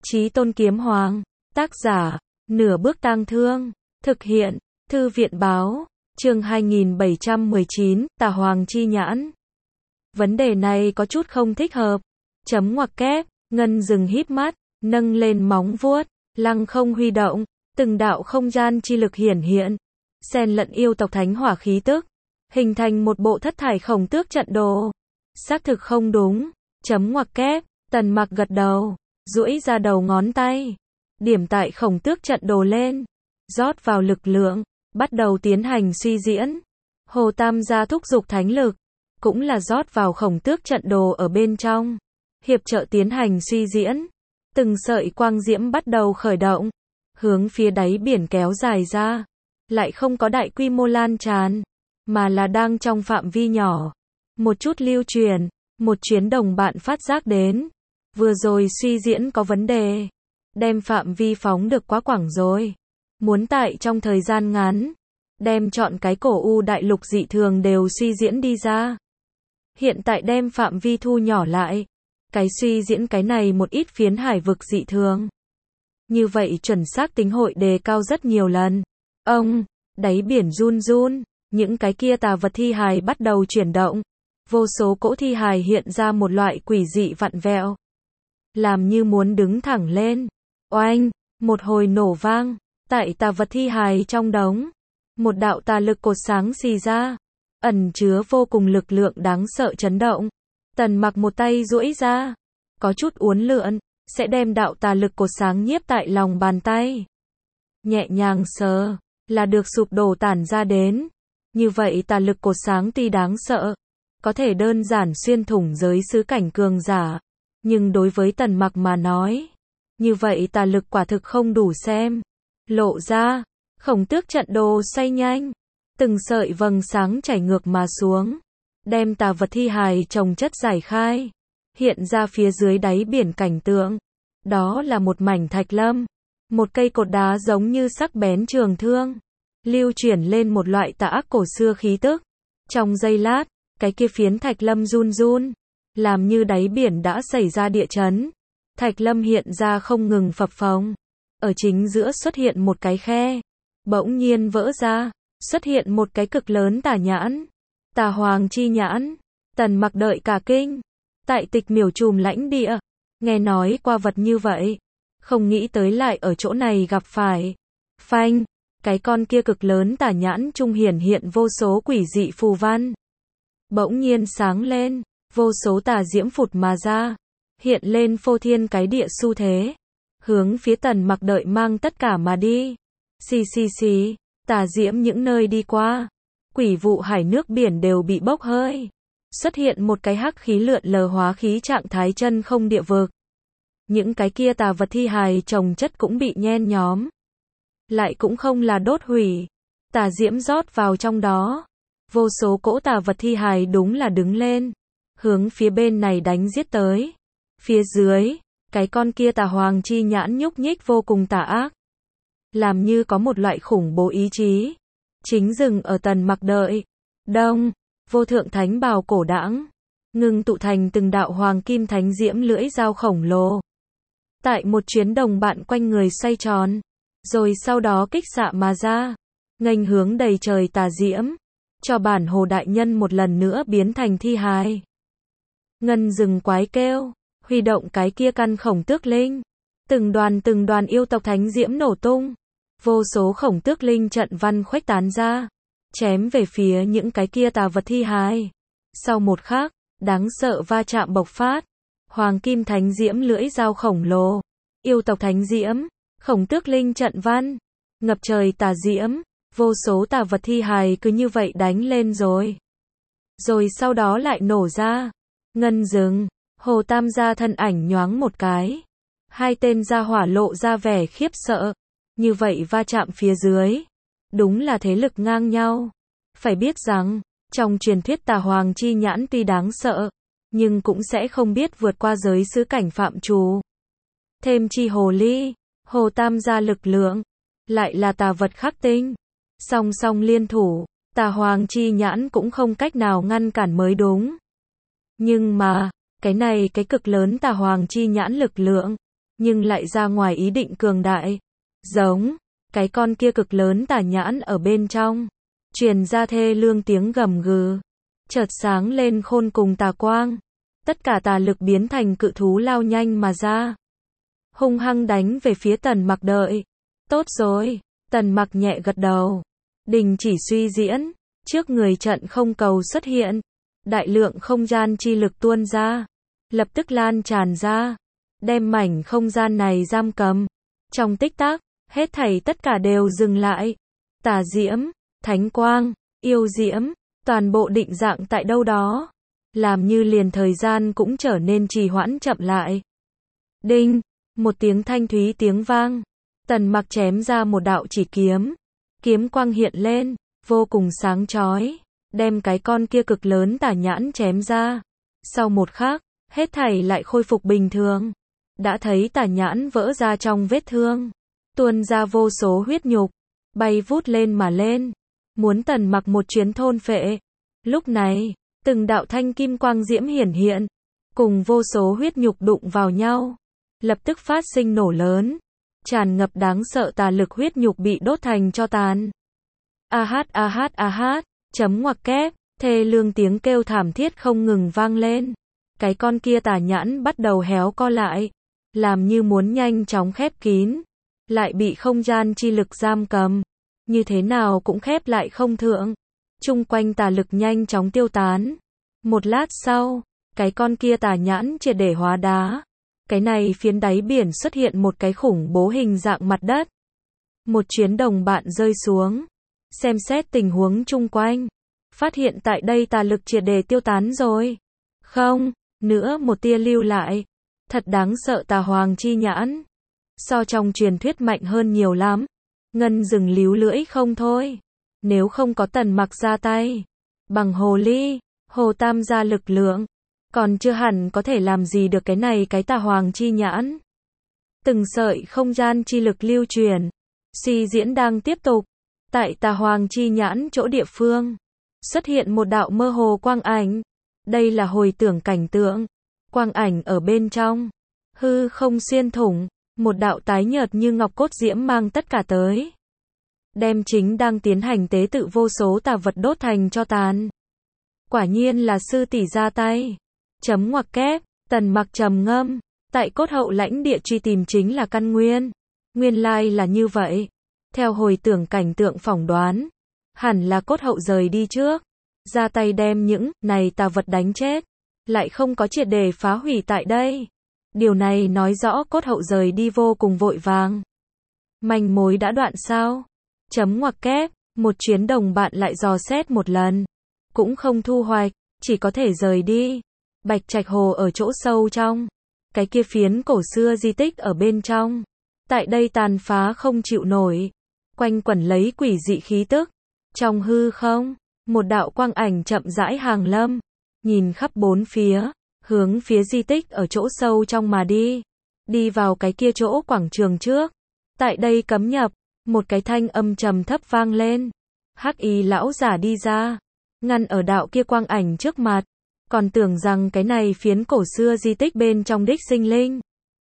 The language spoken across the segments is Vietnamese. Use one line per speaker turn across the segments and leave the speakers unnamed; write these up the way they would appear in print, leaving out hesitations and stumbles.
Chí Tôn Kiếm Hoàng. Tác giả, Nửa Bước Tang Thương. Thực hiện, Thư viện Báo. Chương 2719, Tà Hoàng Chi Nhãn. Vấn đề này có chút không thích hợp. Chấm ngoặc kép, Ngân dừng híp mắt, nâng lên móng vuốt, lăng không huy động, từng đạo không gian chi lực hiển hiện, xen lẫn yêu tộc thánh hỏa khí tức, hình thành một bộ thất thải khổng tước trận đồ. Xác thực không đúng. Chấm ngoặc kép, Tần Mặc gật đầu, duỗi ra đầu ngón tay, điểm tại khổng tước trận đồ lên, rót vào lực lượng, bắt đầu tiến hành suy diễn. Hồ Tam gia thúc giục thánh lực, cũng là rót vào khổng tước trận đồ ở bên trong, hiệp trợ tiến hành suy diễn. Từng sợi quang diễm bắt đầu khởi động, hướng phía đáy biển kéo dài ra, lại không có đại quy mô lan tràn, mà là đang trong phạm vi nhỏ, một chút lưu truyền. Một chuyến đồng bạn phát giác đến, vừa rồi suy diễn có vấn đề, đem phạm vi phóng được quá quảng rồi, muốn tại trong thời gian ngắn, đem chọn cái cổ u đại lục dị thường đều suy diễn đi ra. Hiện tại đem phạm vi thu nhỏ lại, cái suy diễn cái này một ít phiến hải vực dị thường. Như vậy chuẩn xác tính hội đề cao rất nhiều lần. Đáy biển run run, những cái kia tà vật thi hài bắt đầu chuyển động. Vô số cỗ thi hài hiện ra một loại quỷ dị vặn vẹo, làm như muốn đứng thẳng lên. Oanh, một hồi nổ vang, tại tà vật thi hài trong đống, một đạo tà lực cột sáng xì ra, ẩn chứa vô cùng lực lượng đáng sợ chấn động. Tần Mặc một tay duỗi ra, có chút uốn lượn, sẽ đem đạo tà lực cột sáng nhiếp tại lòng bàn tay. Nhẹ nhàng sờ, là được sụp đổ tản ra đến. Như vậy tà lực cột sáng tuy đáng sợ, có thể đơn giản xuyên thủng giới sứ cảnh cường giả, nhưng đối với Tần Mặc mà nói, như vậy tà lực quả thực không đủ xem. Lộ ra, khổng tước trận đồ xoay nhanh, từng sợi vầng sáng chảy ngược mà xuống, đem tà vật thi hài chồng chất giải khai, hiện ra phía dưới đáy biển cảnh tượng. Đó là một mảnh thạch lâm, một cây cột đá giống như sắc bén trường thương, lưu chuyển lên một loại tà ác cổ xưa khí tức. Trong giây lát, cái kia phiến thạch lâm run run, làm như đáy biển đã xảy ra địa chấn. Thạch lâm hiện ra không ngừng phập phồng, ở chính giữa xuất hiện một cái khe, bỗng nhiên vỡ ra, xuất hiện một cái cực lớn tà nhãn, Tà Hoàng Chi Nhãn. Tần Mặc đợi cả kinh, tại Tịch Miểu Trùm lãnh địa, nghe nói qua vật như vậy, không nghĩ tới lại ở chỗ này gặp phải. Phanh, cái con kia cực lớn tà nhãn trung hiển hiện vô số quỷ dị phù văn. Bỗng nhiên sáng lên, vô số tà diễm phụt mà ra, hiện lên phô thiên cái địa xu thế, hướng phía Tần Mặc đợi mang tất cả mà đi. Xì, tà diễm những nơi đi qua, quỷ vụ hải nước biển đều bị bốc hơi, xuất hiện một cái hắc khí lượn lờ hóa khí trạng thái chân không địa vực. Những cái kia tà vật thi hài chồng chất cũng bị nhen nhóm, lại cũng không là đốt hủy, tà diễm rót vào trong đó. Vô số cỗ tà vật thi hài đúng là đứng lên, hướng phía bên này đánh giết tới. Phía dưới, cái con kia Tà Hoàng Chi Nhãn nhúc nhích vô cùng tà ác, làm như có một loại khủng bố ý chí, chính dừng ở Tần Mặc đợi. Đông, vô thượng thánh bào cổ đãng, ngưng tụ thành từng đạo hoàng kim thánh diễm lưỡi dao khổng lồ. Tại một chuyến đồng bạn quanh người xoay tròn, rồi sau đó kích xạ mà ra, nghênh hướng đầy trời tà diễm, cho bản Hồ đại nhân một lần nữa biến thành thi hài. Ngân rừng quái kêu, huy động cái kia căn khổng tước linh, từng đoàn yêu tộc thánh diễm nổ tung, vô số khổng tước linh trận văn khuếch tán ra, chém về phía những cái kia tà vật thi hài. Sau một khắc, đáng sợ va chạm bộc phát, hoàng kim thánh diễm lưỡi dao khổng lồ, yêu tộc thánh diễm, khổng tước linh trận văn, ngập trời tà diễm. Vô số tà vật thi hài cứ như vậy đánh lên rồi. Rồi sau đó lại nổ ra. Ngân dừng, Hồ Tam gia thân ảnh nhoáng một cái. Hai tên gia hỏa lộ ra vẻ khiếp sợ. Như vậy va chạm phía dưới, đúng là thế lực ngang nhau. Phải biết rằng, trong truyền thuyết Tà Hoàng Chi Nhãn tuy đáng sợ, nhưng cũng sẽ không biết vượt qua giới xứ cảnh phạm trù. Thêm chi hồ ly, Hồ Tam gia lực lượng, lại là tà vật khắc tinh. Song song liên thủ, Tà Hoàng Chi Nhãn cũng không cách nào ngăn cản mới đúng. Nhưng mà, cái này cái cực lớn Tà Hoàng Chi Nhãn lực lượng, nhưng lại ra ngoài ý định cường đại. Giống, cái con kia cực lớn tà nhãn ở bên trong, truyền ra thê lương tiếng gầm gừ, chợt sáng lên khôn cùng tà quang. Tất cả tà lực biến thành cự thú lao nhanh mà ra, hung hăng đánh về phía Tần Mặc đợi. Tốt rồi, Tần Mặc nhẹ gật đầu, đình chỉ suy diễn, trước người trận không cầu xuất hiện, đại lượng không gian chi lực tuôn ra, lập tức lan tràn ra, đem mảnh không gian này giam cầm. Trong tích tắc, hết thảy tất cả đều dừng lại. Tà diễm, thánh quang, yêu diễm, toàn bộ định dạng tại đâu đó, làm như liền thời gian cũng trở nên trì hoãn chậm lại. Đinh, một tiếng thanh thúy tiếng vang, Tần Mặc chém ra một đạo chỉ kiếm, kiếm quang hiện lên, vô cùng sáng chói, đem cái con kia cực lớn tà nhãn chém ra. Sau một khắc, hết thảy lại khôi phục bình thường. Đã thấy tà nhãn vỡ ra trong vết thương, tuôn ra vô số huyết nhục, bay vút lên mà lên, muốn Tần Mặc một chuyến thôn phệ. Lúc này, từng đạo thanh kim quang diễm hiển hiện, cùng vô số huyết nhục đụng vào nhau, lập tức phát sinh nổ lớn, tràn ngập đáng sợ tà lực, huyết nhục bị đốt thành tro tàn. A hát, chấm ngoặc kép, thê lương tiếng kêu thảm thiết không ngừng vang lên. Cái con kia tà nhãn bắt đầu héo co lại, làm như muốn nhanh chóng khép kín, lại bị không gian chi lực giam cầm, như thế nào cũng khép lại không thượng. Chung quanh tà lực nhanh chóng tiêu tán. Một lát sau, cái con kia tà nhãn triệt để hóa đá. Cái này phiến đáy biển xuất hiện một cái khủng bố hình dạng mặt đất. Một chuyến đồng bạn rơi xuống, xem xét tình huống chung quanh, phát hiện tại đây tà lực triệt để tiêu tán rồi. Không, nữa một tia lưu lại. Thật đáng sợ, tà hoàng chi nhãn. So trong truyền thuyết mạnh hơn nhiều lắm. Ngân dừng líu lưỡi không thôi. Nếu không có Tần Mặc ra tay, bằng hồ ly, hồ tam gia lực lượng, còn chưa hẳn có thể làm gì được cái này cái tà hoàng chi nhãn. Từng sợi không gian chi lực lưu truyền, suy diễn đang tiếp tục. Tại tà hoàng chi nhãn chỗ địa phương, xuất hiện một đạo mơ hồ quang ảnh. Đây là hồi tưởng cảnh tượng. Quang ảnh ở bên trong, hư không xuyên thủng, một đạo tái nhợt như ngọc cốt diễm mang tất cả tới. Đem chính đang tiến hành tế tự vô số tà vật đốt thành tro tàn. Quả nhiên là sư tỷ ra tay. Chấm ngoặc kép, Tần Mặc trầm ngâm, tại cốt hậu lãnh địa truy tìm chính là căn nguyên. Nguyên lai là như vậy. Theo hồi tưởng cảnh tượng phỏng đoán, hẳn là cốt hậu rời đi trước, ra tay đem những này tà vật đánh chết, lại không có triệt để phá hủy tại đây. Điều này nói rõ cốt hậu rời đi vô cùng vội vàng. Manh mối đã đoạn sao? Chấm ngoặc kép, một chuyến đồng bạn lại dò xét một lần, cũng không thu hoạch, chỉ có thể rời đi. Bạch Trạch Hồ ở chỗ sâu trong, cái kia phiến cổ xưa di tích ở bên trong, tại đây tàn phá không chịu nổi, quanh quẩn lấy quỷ dị khí tức. Trong hư không, một đạo quang ảnh chậm rãi hàng lâm, nhìn khắp bốn phía, hướng phía di tích ở chỗ sâu trong mà đi. Đi vào cái kia chỗ quảng trường trước. Tại đây cấm nhập, một cái thanh âm trầm thấp vang lên. Hắc y lão giả đi ra, ngăn ở đạo kia quang ảnh trước mặt, còn tưởng rằng cái này phiến cổ xưa di tích bên trong đích sinh linh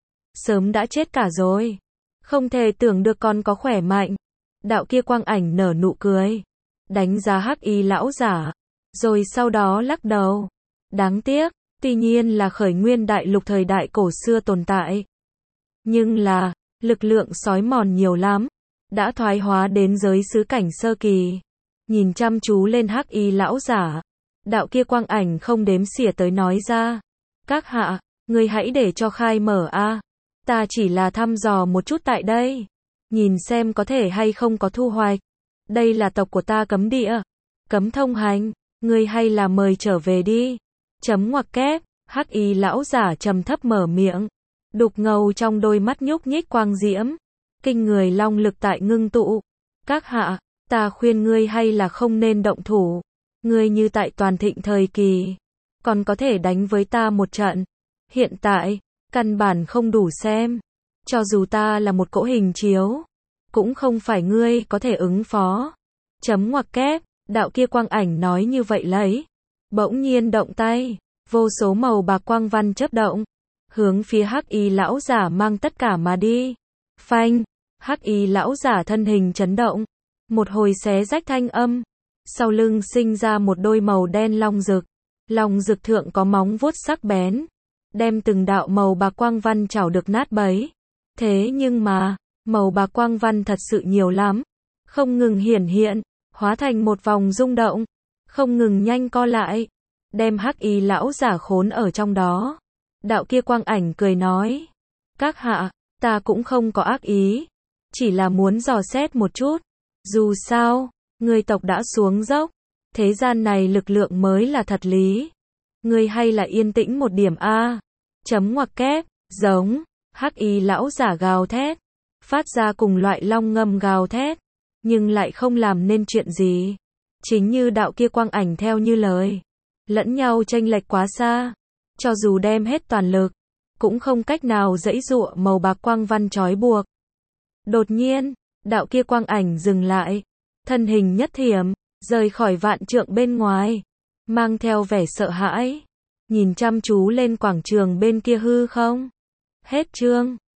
sớm đã chết cả rồi. Không thể tưởng được còn có khỏe mạnh. Đạo kia quang ảnh nở nụ cười, đánh giá hắc y lão giả, rồi sau đó lắc đầu. Đáng tiếc, tuy nhiên là khởi nguyên đại lục thời đại cổ xưa tồn tại, nhưng là, lực lượng sói mòn nhiều lắm, đã thoái hóa đến giới xứ cảnh sơ kỳ. Nhìn chăm chú lên hắc y lão giả, đạo kia quang ảnh không đếm xỉa tới nói ra. Các hạ, người hãy để cho khai mở a. Ta chỉ là thăm dò một chút tại đây, nhìn xem có thể hay không có thu hoạch. Đây là tộc của ta cấm địa, cấm thông hành, ngươi hay là mời trở về đi. Chấm ngoặc kép, hắc y lão giả trầm thấp mở miệng, đục ngầu trong đôi mắt nhúc nhích quang diễm, kinh người long lực tại ngưng tụ. Các hạ, ta khuyên ngươi hay là không nên động thủ. Ngươi như tại toàn thịnh thời kỳ, còn có thể đánh với ta một trận. Hiện tại, căn bản không đủ xem. Cho dù ta là một cỗ hình chiếu, cũng không phải ngươi có thể ứng phó. Chấm ngoặc kép, đạo kia quang ảnh nói như vậy lấy. Bỗng nhiên động tay, vô số màu bạc quang văn chớp động, hướng phía Hắc Y lão giả mang tất cả mà đi. Phanh, Hắc Y lão giả thân hình chấn động, một hồi xé rách thanh âm, sau lưng sinh ra một đôi màu đen long rực. Long rực thượng có móng vuốt sắc bén, đem từng đạo màu bạc quang văn chảo được nát bấy. Thế nhưng mà, màu bạc quang văn thật sự nhiều lắm, không ngừng hiển hiện, hóa thành một vòng rung động, không ngừng nhanh co lại, đem Hắc Y lão giả khốn ở trong đó. Đạo kia quang ảnh cười nói, các hạ, ta cũng không có ác ý, chỉ là muốn dò xét một chút, dù sao, người tộc đã xuống dốc, thế gian này lực lượng mới là thật lý. Ngươi hay là yên tĩnh một điểm a. Chấm ngoặc kép, giống, Hắc Y lão giả gào thét, phát ra cùng loại long ngâm gào thét, nhưng lại không làm nên chuyện gì. Chính như đạo kia quang ảnh theo như lời, lẫn nhau chênh lệch quá xa, cho dù đem hết toàn lực, cũng không cách nào giãy giụa màu bạc quang văn trói buộc. Đột nhiên, đạo kia quang ảnh dừng lại, thân hình nhất thiểm, rời khỏi vạn trượng bên ngoài, mang theo vẻ sợ hãi, nhìn chăm chú lên quảng trường bên kia hư không. Hết chương.